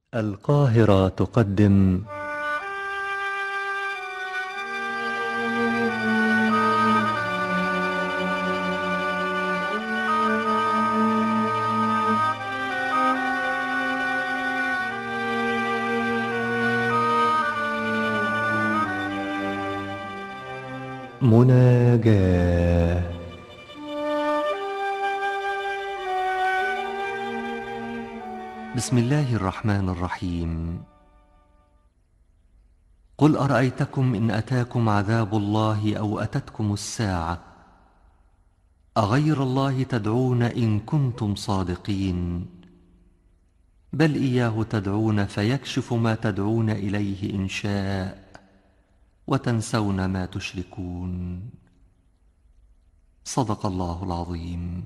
القاهرة تقدم مناجاة. بسم الله الرحمن الرحيم. قل أرأيتكم إن أتاكم عذاب الله أو أتتكم الساعة أغير الله تدعون إن كنتم صادقين؟ بل إياه تدعون فيكشف ما تدعون إليه إن شاء وتنسون ما تشركون. صدق الله العظيم.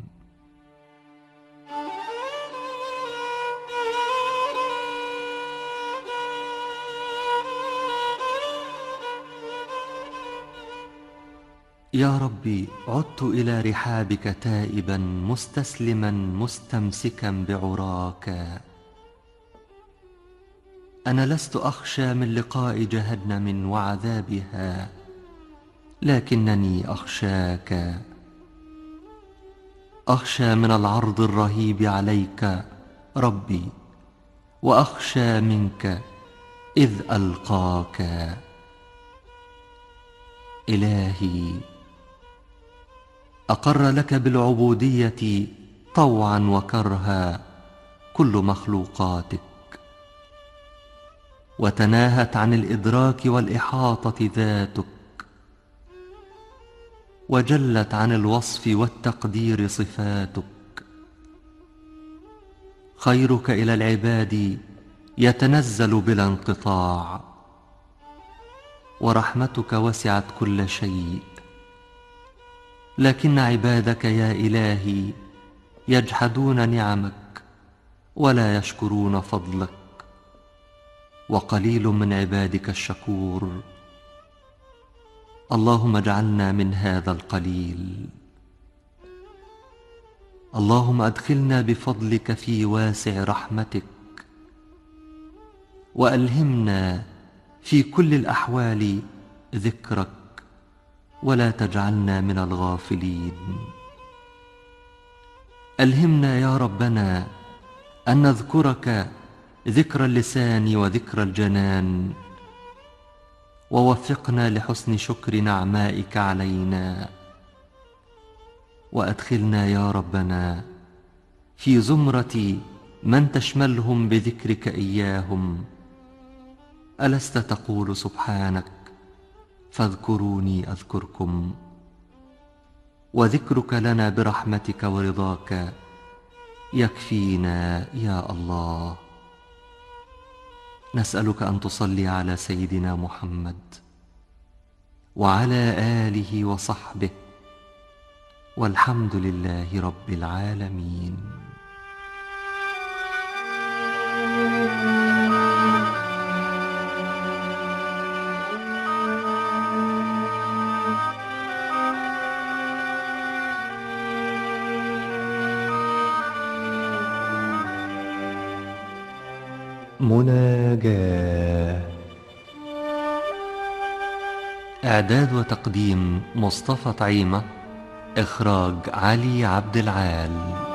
يا ربي، عدت إلى رحابك تائبا مستسلما مستمسكا بعراك. أنا لست أخشى من لقاء جهنم وعذابها، لكنني أخشاك. أخشى من العرض الرهيب عليك ربي، وأخشى منك إذ ألقاك. إلهي، أقر لك بالعبودية طوعا وكرها كل مخلوقاتك، وتناهت عن الإدراك والإحاطة ذاتك، وجلت عن الوصف والتقدير صفاتك. خيرك إلى العباد يتنزل بلا انقطاع، ورحمتك وسعت كل شيء، لكن عبادك يا إلهي يجحدون نعمك ولا يشكرون فضلك، وقليل من عبادك الشكور. اللهم اجعلنا من هذا القليل. اللهم أدخلنا بفضلك في واسع رحمتك، وألهمنا في كل الأحوال ذكرك، ولا تجعلنا من الغافلين. ألهمنا يا ربنا أن نذكرك ذكر اللسان وذكر الجنان، ووفقنا لحسن شكر نعمائك علينا. وأدخلنا يا ربنا في زمرة من تشملهم بذكرك إياهم. ألست تقول سبحانك فاذكروني أذكركم؟ وذكرك لنا برحمتك ورضاك يكفينا يا الله. نسألك أن تصلي على سيدنا محمد وعلى آله وصحبه، والحمد لله رب العالمين. مناجاة. إعداد وتقديم مصطفى طعيمة. إخراج علي عبد العال.